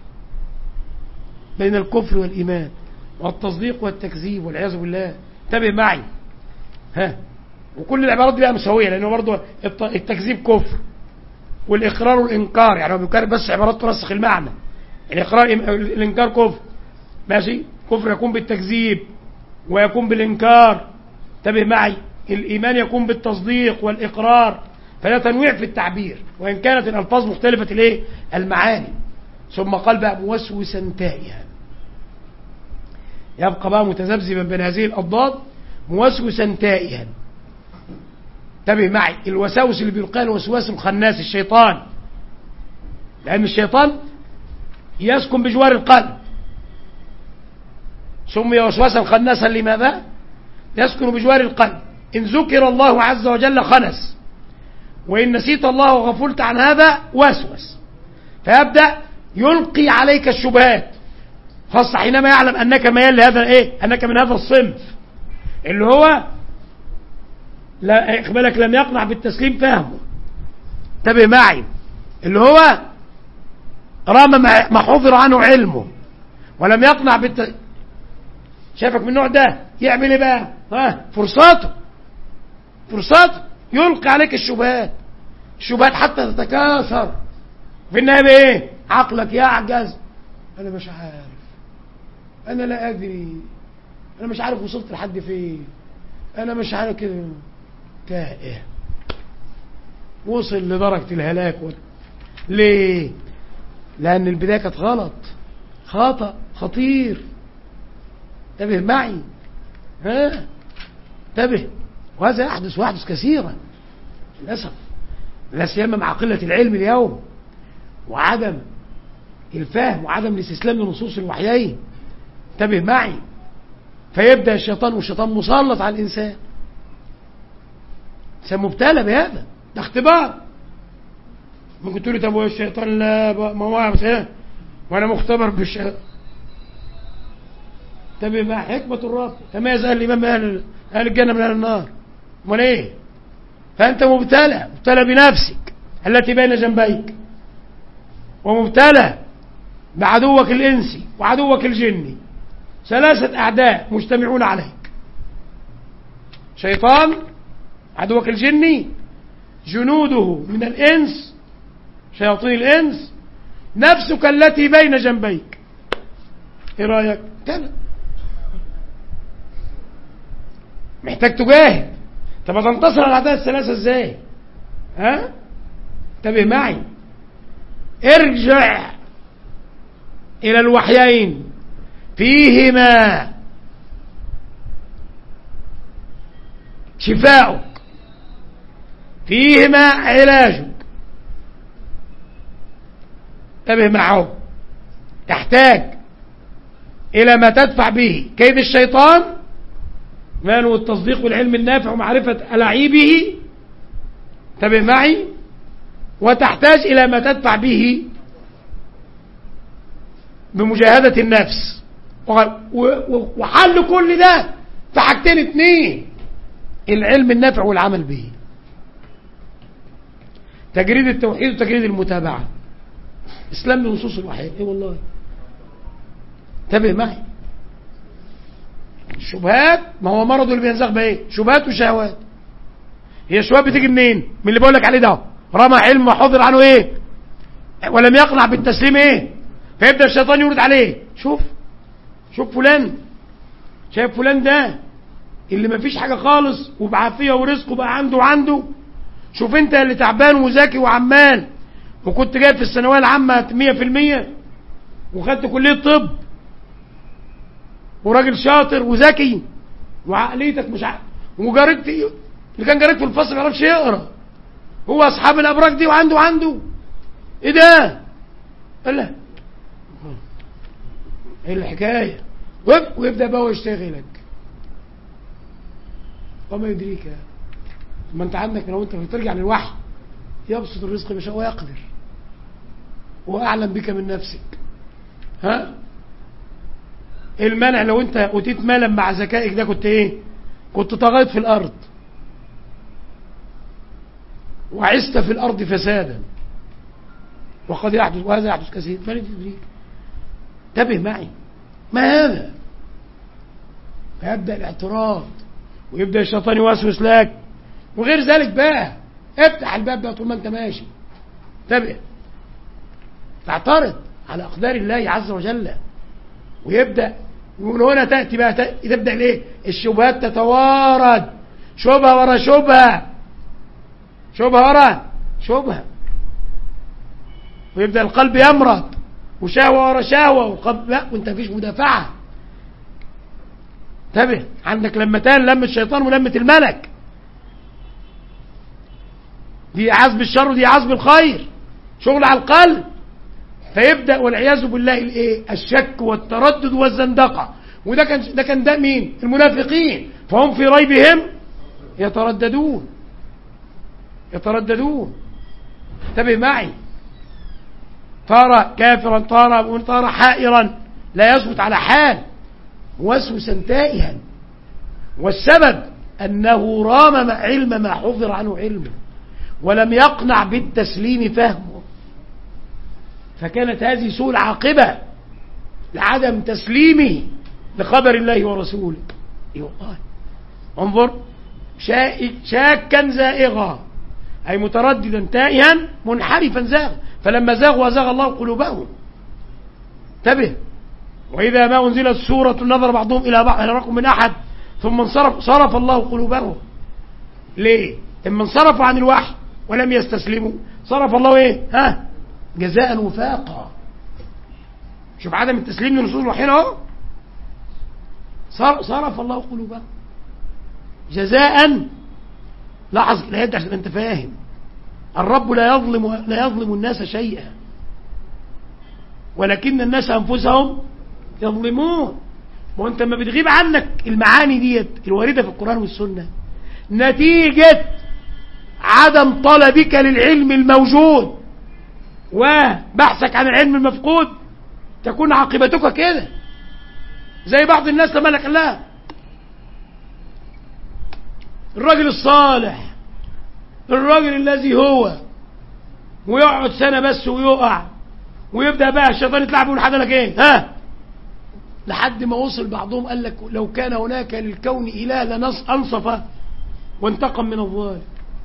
بين الكفر والإيمان والتصديق والتكذيب والعياذ بالله. انتبه معي، وكل العبارات دي بقى مسويه، لانه برضه التكذيب كفر والاقرار والانكار، يعني هو بيكرر بس عبارات ترسخ المعنى. الاقرار الانكار كفر، ماشي، كفر يكون بالتكذيب ويكون بالانكار. انتبه معي، الايمان يكون بالتصديق والاقرار، فلا تنويع في التعبير وان كانت الالفاظ مختلفه الايه؟ المعاني. ثم قال بقى موسوسا تائها، يبقى بقى متذبذبا بين هذه الاضداد، موسوسا تائها. انتبه معي، الوساوس اللي بيلقاها الوسواس الخناس الشيطان، لأن الشيطان يسكن بجوار القلب، سمي وسواسا خناسا لماذا؟ يسكن بجوار القلب. إن ذكر الله عز وجل خنس، وإن نسيت الله وغفلت عن هذا وسوس، فيبدأ يلقي عليك الشبهات، خاصة حينما يعلم أنك ميال لهذا إيه؟ أنك من هذا الصنف اللي هو لا إقبالك لم يقنع بالتسليم فهمه. انتبه معي، اللي هو رام ما حضر عنه علمه ولم يقنع شافك من النوع ده يعمل ايه بقى؟ فرصاته يلقي عليك الشبهات حتى تتكاثر في النهايه بايه؟ عقلك يعجز، انا مش عارف، انا لا ادري، انا مش عارف وصلت لحد فين، انا مش عارف كده، تائه، وصل لدرجة الهلاك. ليه؟ لأن البداية كانت غلط، خطأ خطير. انتبه معي، انتبه. وهذا يحدث ويحدث كثيرا للأسف، لا سيما مع قلة العلم اليوم وعدم الفهم وعدم الاستسلام لنصوص الوحيين. انتبه معي، فيبدأ الشيطان، والشيطان مسلط على الإنسان، مبتلى بهذا، ده اختبار. ممكن تقول لي طب الشيطان لا ما هو وانا مختبر بالشيطان. تبي مع حكمة الرب تميز اهل الامام اهل الجنة من اهل النار، امال ايه؟ فانت مبتلى بنفسك التي بين جنبيك، ومبتلى بعدوك الانسي وعدوك الجني، ثلاثة اعداء مجتمعون عليك. شيطان عدوك الجني، جنوده من الإنس، شياطين الإنس، نفسك التي بين جنبيك. ايه رأيك؟ كده محتاج تجاهد. طب هتنتصر على الأعداء الثلاثة ازاي؟ انتبه معي، ارجع إلى الوحيين فيهما شفاؤك، فيهما علاجك. انتبه معه، تحتاج إلى ما تدفع به كيد الشيطان، ماله التصديق والعلم النافع ومعرفة ألاعيبه. انتبه معي، وتحتاج إلى ما تدفع به بمجاهدة النفس. وحل كل ده في حاجتين اتنين: العلم النافع والعمل به، تجريد التوحيد وتجريد المتابعة، اسلام لنصوص الوحي. ايه والله، انتبه معي. الشبهات، ما هو مرض اللي بينزغ بايه؟ شبهات وشهوات. هي الشبهات بتيجي منين؟ من اللي بقول لك عليه ده، رمى علم وحضر عنه ايه؟ ولم يقنع بالتسليم ايه؟ فيبدأ الشيطان يورد عليه، شوف فلان، شايف فلان ده اللي ما فيش حاجة خالص وبعافية ورزقه بقى عنده. شوف انت اللي تعبان وذكي وعمال وكنت جايب في الثانوية العامة 100% وخدت كلية طب وراجل شاطر وذكي وعقليتك مش وجارك اللي كان جارك في الفصل ما يعرفش يقرا، هو اصحاب الابراج دي وعنده ايه ده؟ قال له ايه الحكايه؟ ويبدا بقى هو يشتغلك وما يدريك. ما انت عندك لو انت بترجع للوحي يبسط الرزق بشاء ويقدر واعلم بك من نفسك. ها المانع لو انت اوتيت مالا مع ذكائك ده كنت ايه؟ كنت طغيت في الارض وعشت في الارض فسادا وقد يحدث وهذا يحدث كثير. فلا تدريك. انتبه معي. ما هذا؟ فيبدا الاعتراض ويبدا الشيطان يوسوس لك وغير ذلك. بقى افتح الباب بقى طول ما انت ماشي. انتبه. تعترض على اقدار الله عز وجل ويبدا ومن هنا تاتي بقى تبدا الايه؟ الشبهات تتوارد، شبهه ورا شبهه، شبهه ورا شبهه، ويبدا القلب يمرض وشهوه ورا شهوه والقلب لا وانت مفيش مدافعه. انتبه. عندك لمتان، لمة الشيطان ولمة الملك، دي اعاز بالشر ودي اعاز بالخير، شغل على القلب. فيبدا والعياذ بالله الايه؟ الشك والتردد والزندقه. وده كان ده مين؟ المنافقين. فهم في ريبهم يترددون. انتبه معي. طار كافرا، طار حائرا، لا يثبت على حال، وسوسا تائها. والسبب انه رام علم ما حفظ عنه علمه ولم يقنع بالتسليم فهمه، فكانت هذه سوء العاقبة لعدم تسليمه لخبر الله ورسوله. والله انظر، شاكا زائغا أي مترددا تائها منحرفا زاغ، فلما زاغوا وزاغ الله قلوبهم. انتبه. وإذا ما أنزلت سورة نظر بعضهم إلى بعض هل يراكم من أحد ثم صرف الله قلوبهم. ليه؟ إما انصرفوا عن الوحي ولم يستسلموا صرف الله إيه؟ جزاء وفاقا. شوف عدم التسليم لنصوص الوحي اهو، صرف الله قلوبهم جزاء. لاحظ لا عشان انت فاهم، الرب لا يظلم الناس شيئا ولكن الناس انفسهم يظلمون. وانت ما بتغيب عنك المعاني ديت الوارده في القرآن والسنه نتيجه عدم طلبك للعلم الموجود وبحثك عن العلم المفقود، تكون عاقبتك كده. زي بعض الناس لما لك لا الراجل الصالح، الراجل الذي هو، ويقعد سنة بس ويقع ويبدأ بقى الشيطان يطلع بيقول حد لك ايه؟ لحد ما وصل بعضهم قال لك لو كان هناك للكون إله لأنصف وانتقم من الظالم.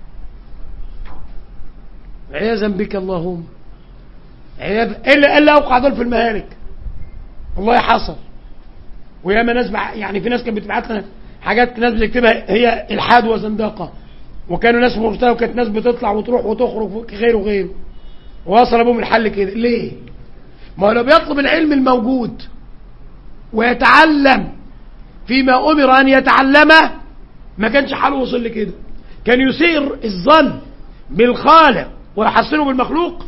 عياذا بك اللهم. إلا أوقع دول في المهالك. والله حصل. وياما ناس يعني في ناس كانت بتبعت لنا حاجات ناس بتكتبها هي الحاد وزندقه، وكانوا ناس مرتبه وكانت ناس بتطلع وتروح وتخرج غيره وغيره، ووصل ابوهم الحل كده. ليه؟ ما هو لو بيطلب العلم الموجود ويتعلم فيما امر ان يتعلمه ما كانش حاله وصل لكده. كان يسير الظن بالخالق ويحسنه بالمخلوق.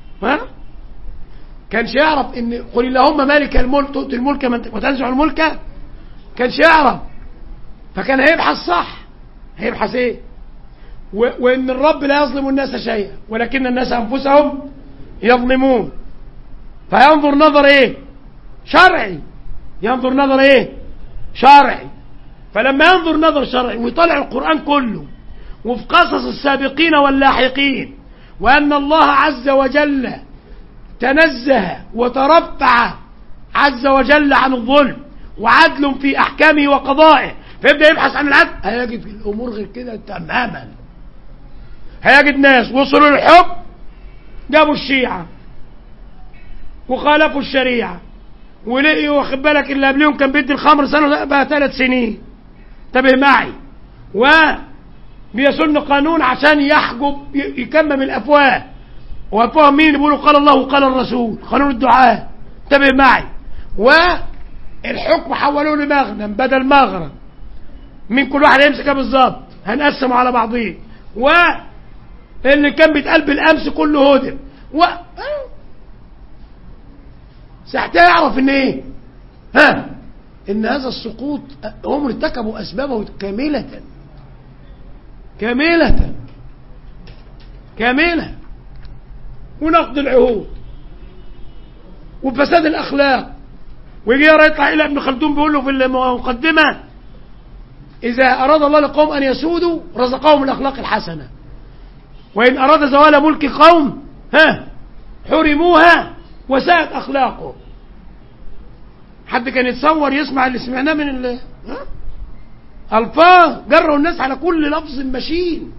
كانش يعرف ان قل اللهم مالك الملك تؤتي الملك وتنزع الملك، كانش يعرف. فكان هيبحث صح. هيبحث ايه؟ وان الرب لا يظلم الناس شيئا ولكن الناس انفسهم يظلمون. فينظر نظر ايه؟ شرعي. ينظر نظر ايه؟ شرعي. فلما ينظر نظر شرعي ويطلع القرآن كله وفي قصص السابقين واللاحقين وأن الله عز وجل تنزه وترفع عز وجل عن الظلم وعدل في أحكامه وقضائه، فيبدأ يبحث عن العدل، هيجد في الأمور غير كده تماما. هيجد ناس وصلوا للحكم جابوا الشيعة وخالفوا الشريعة ولقيوا واخد بالك اللي قبلهم كان بيدي الخمر سنة بقى 3 سنين، انتبه معي. وبيسن قانون عشان يحجب يكمم الافواه. وافواه مين؟ بيقولوا قال الله وقال الرسول، قانون الدعاء. انتبه معي. والحكم حولوه لمغنم بدل مغرم. من كل واحد يمسكها بالظبط، هنقسمه على بعضيه. واللي كان بيتقال بالامس كله هدم. ساعتها يعرف ان ايه؟ ان هذا السقوط هم ارتكبوا اسبابه كاملة كاملة كاملة، ونقض العهود وفساد الاخلاق. ويجي يطلع الى ابن خلدون بيقول له في المقدمة: اذا اراد الله لقوم ان يسودوا رزقهم الاخلاق الحسنة، وان اراد زوال ملك قوم حرموها وساءت اخلاقه. حد كان يتصور يسمع اللي سمعناه من الفاظ جروا الناس على كل لفظ ماشيين.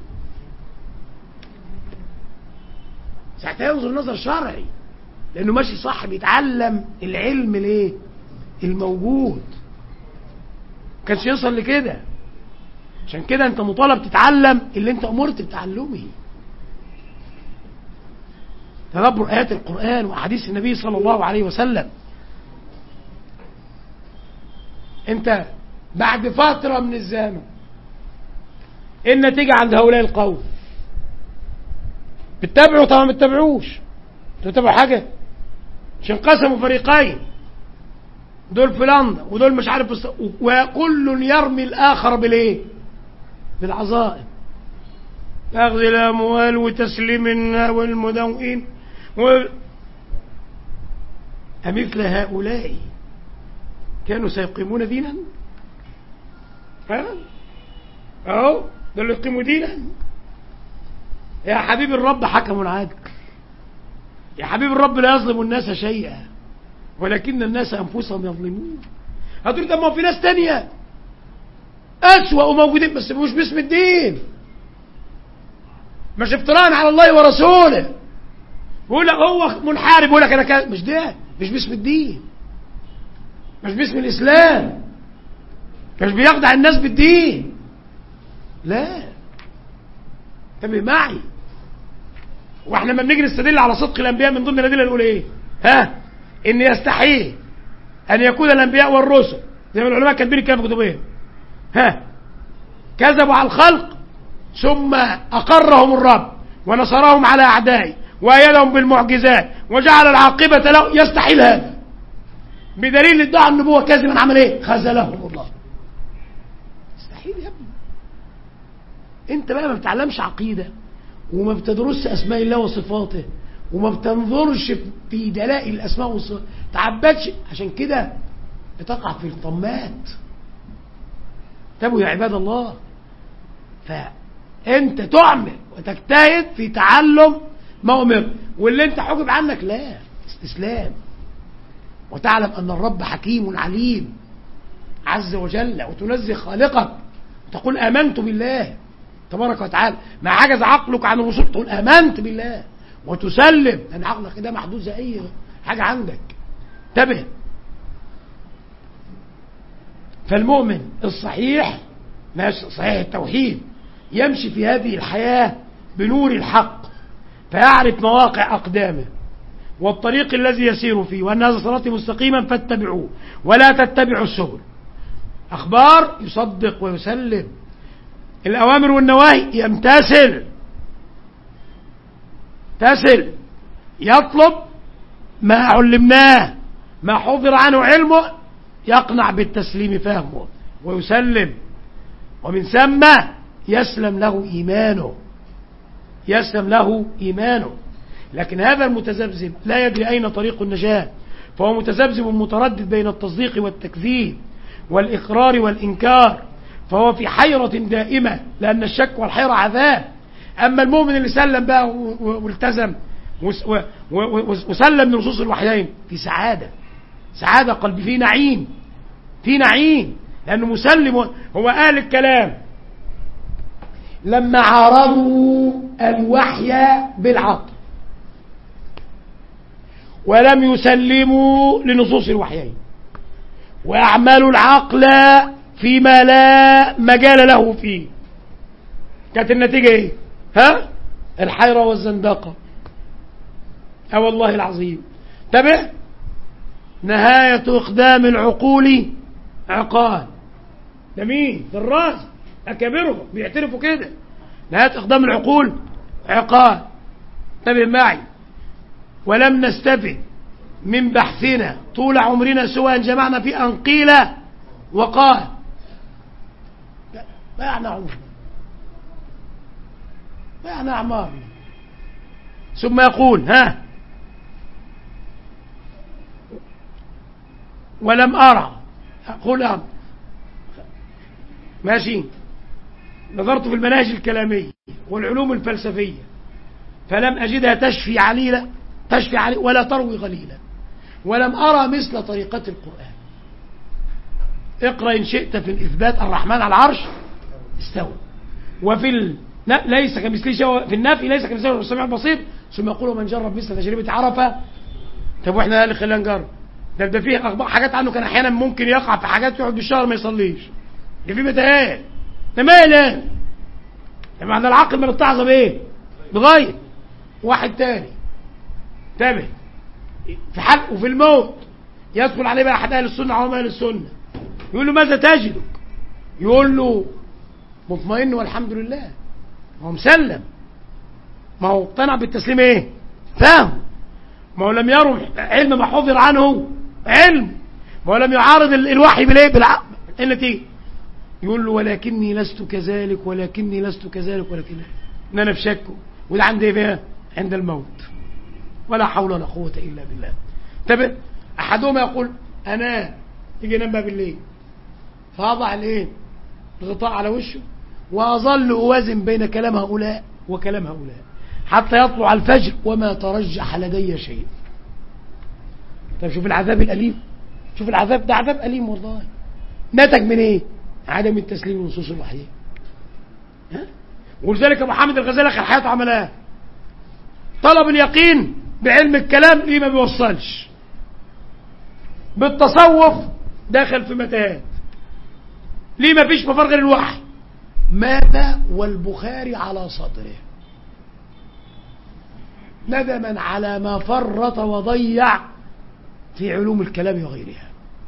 ساعتها ينظر نظر شرعي، لانه ماشي صح، بيتعلم العلم ليه الموجود. كانش يوصل لكده. عشان كده انت مطالب تتعلم اللي انت امرت بتعلمه. تدبر ايات القرآن واحاديث النبي صلى الله عليه وسلم. انت بعد فترة من الزمن النتيجة عند هؤلاء القوم بتتابعوا؟ طبعا ما بتتابعوش. تتابعوا حاجة؟ مش انقسموا فريقين، دول في لندن ودول مش عارف، وكل يرمي الاخر بالايه؟ بالعظائم، اخذ الاموال وتسليم والمدوئين أمثل هؤلاء كانوا سيقيمون دينا؟ اهو ده اللي يقيموا دينا. يا حبيب الرب حكم عادل، يا حبيب الرب لا يظلم الناس شيئا ولكن الناس انفسهم يظلمون. هتقول طب ما في ناس تانية اسوأ وموجودين بس مش باسم الدين، مش افتراء على الله ورسوله. بيقول لك هو منحارب، بيقول لك انا مش ده، مش باسم الدين، مش باسم الاسلام، مش بيخدع الناس بالدين. لا، انتبه معي. واحنا لما بنيجي نستدل على صدق الانبياء من ضمن الادله نقول ايه؟ ان يستحيل ان يكون الانبياء والرسل زي ما العلماء كاتبين الكلام في كتبهم كذبوا على الخلق ثم اقرهم الرب ونصرهم على اعدائه وايدهم بالمعجزات وجعل العاقبه له. يستحيل هذا، بدليل ادعى النبوه كذبا عمل ايه؟ خذلهم الله. يستحيل يا ابني. انت بقى ما بتعلمش عقيده وما بتدرسش اسماء الله وصفاته وما بتنظرش في دلائل الاسماء والصفات، تعبدش. عشان كده بتقع في الطمات. انتبهوا يا عباد الله. فانت تعمل وتجتهد في تعلم ما امر، واللي انت حجب عنك لا استسلام، وتعلم ان الرب حكيم عليم عز وجل، وتنزه خالقك وتقول امنت بالله تبارك وتعالى. ما عجز عقلك عن الوصول تقول امنت بالله وتسلم، لان عقلك ده محدود زي اي حاجه عندك. انتبه. فالمؤمن الصحيح صحيح التوحيد يمشي في هذه الحياه بنور الحق، فيعرف مواقع اقدامه والطريق الذي يسير فيه، وان هذا صراطي مستقيما فاتبعوه ولا تتبعوا السبل. اخبار يصدق ويسلم، الأوامر والنواهي يمتثل، يطلب ما علمناه، ما حضر عنه علمه يقنع بالتسليم فهمه ويسلم، ومن ثم يسلم له إيمانه. لكن هذا المتذبذب لا يدري أين طريق النجاة، فهو متذبذب متردد بين التصديق والتكذيب والإقرار والإنكار، فهو في حيرة دائمة، لأن الشك والحيرة عذاب. أما المؤمن اللي سلم بقى والتزم وسلم لنصوص الوحيين في سعادة قلبي، في نعيم لأنه مسلم. هو قال الكلام لما عارضوا الوحي بالعقل ولم يسلموا لنصوص الوحيين، وأعملوا العقل فيما لا مجال له فيه. كانت النتيجة ايه؟ ها؟ الحيرة والزندقة. والله العظيم. انتبه، نهاية إقدام العقول عقال. ده مين؟ ده الرازي، أكابرهم بيعترفوا كده. نهاية إقدام العقول عقال. انتبه معي. ولم نستفد من بحثنا طول عمرنا سوى أن جمعنا في أن قيل وقال. ضيعنا عمرنا، ضيعنا أعمارنا. ثم يقول ها: ولم أرى، أقول أمر ماشي، نظرت في المناهج الكلامية والعلوم الفلسفية فلم أجدها تشفي عليلا، تشفي علي ولا تروي غليلا. ولم أرى مثل طريقة القرآن. اقرأ إن شئت في الإثبات: الرحمن على العرش استوى. وفي ليس كمثله شيء، في النفي ليس كمثله شيء السميع البصير. ثم يقول: من جرب مثل تجربة عرفة. طب واحنا اللي خلينا نجرب؟ ده فيه اخبار حاجات عنه كان احيانا ممكن يقع في حاجات يقعد بالشهر ما يصليش. ده في متهان، ده ماله. ده معنى العقل ما بيتعظم ايه؟ بغايه واحد تاني. انتبه، في حلقه وفي الموت يدخل عليه بقى احد اهل السنه، عوام اهل السنه، يقول له: ماذا تجدك؟ يقول له: مطمئن والحمد لله. هو مسلم، ما هو اقتنع بالتسليم ايه؟ فاهم. ما هو لم يرم علم ما حفظ عنه علم، ما هو لم يعارض الوحي بالايه؟ بالعقل. التي يقول له: ولكني لست كذلك، ولكني لست كذلك، ولكن ان انا في شك. وده عند ايه بقى؟ عند الموت. ولا حول ولا قوه الا بالله. طب احدهما يقول: انا يجي ينام بقى بالليل فاضع الايه؟ الغطاء على وشه واظل اوازن بين كلام هؤلاء وكلام هؤلاء حتى يطلع الفجر وما ترجح لدي شيء. طب شوف العذاب الأليم، شوف العذاب ده، عذاب أليم والله. نتج من ايه؟ عدم التسليم لنصوص الوحي. ولذلك ابو حامد الغزالي اخر حياته عمل ايه؟ طلب اليقين بعلم الكلام ليه ما بيوصلش، بالتصوف دخل في متاهات، ليه ما فيش مفر غير الوحي. مات والبخاري على صدره ندما على ما فرط وضيع في علوم الكلام وغيرها.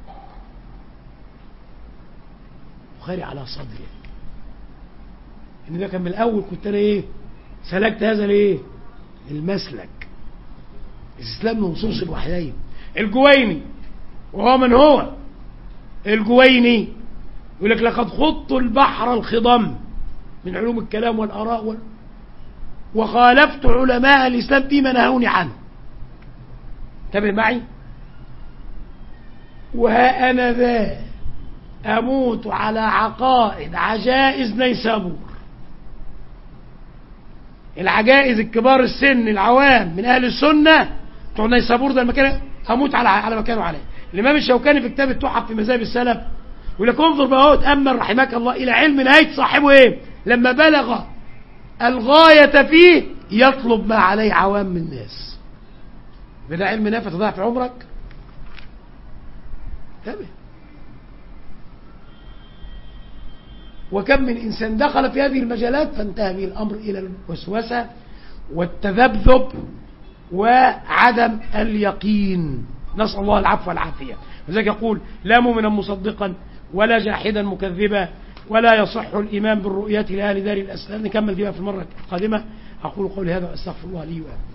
البخاري على صدره. ان ده كان من الاول كنت انا ايه؟ سلكت هذا الايه؟ المسلك، استسلام لنصوص الوحيين. الجويني، وهو من هو؟ الجويني يقول لك: لقد خضت البحر الخضم من علوم الكلام والآراء وخالفت علماء الإسلام فيما نهوني عنه. انتبه معي. وها أنا ذا أموت على عقائد عجائز نيسابور. العجائز الكبار السن العوام من أهل السنة بتوع نيسابور ده المكان، أموت على مكانه عليه. الإمام الشوكاني في كتاب التحف في مذاهب السلف يقول لك: انظر بقى هو تأمل رحمك الله إلى علم نهاية صاحبه إيه؟ لما بلغ الغاية فيه يطلب ما عليه عوام من الناس. بدا علم نافع تضيع في عمرك. انتبه. وكم من إنسان دخل في هذه المجالات فانتهى به الأمر إلى الوسوسة والتذبذب وعدم اليقين. نسأل الله العفو والعافية. وذلك يقول: لا مؤمنا مصدقا ولا جاحدا مكذبا ولا يصح الإيمان بالرؤية لأهل دار الأسلام. نكمل دي في المرة القادمة. أقول قولي هذا وأستغفر الله لي وأنتم.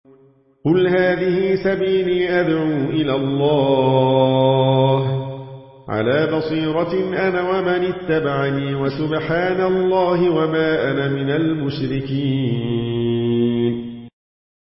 قل هذه سبيلي أدعو إلى الله على بصيرة أنا ومن اتبعني وسبحان الله وما أنا من المشركين.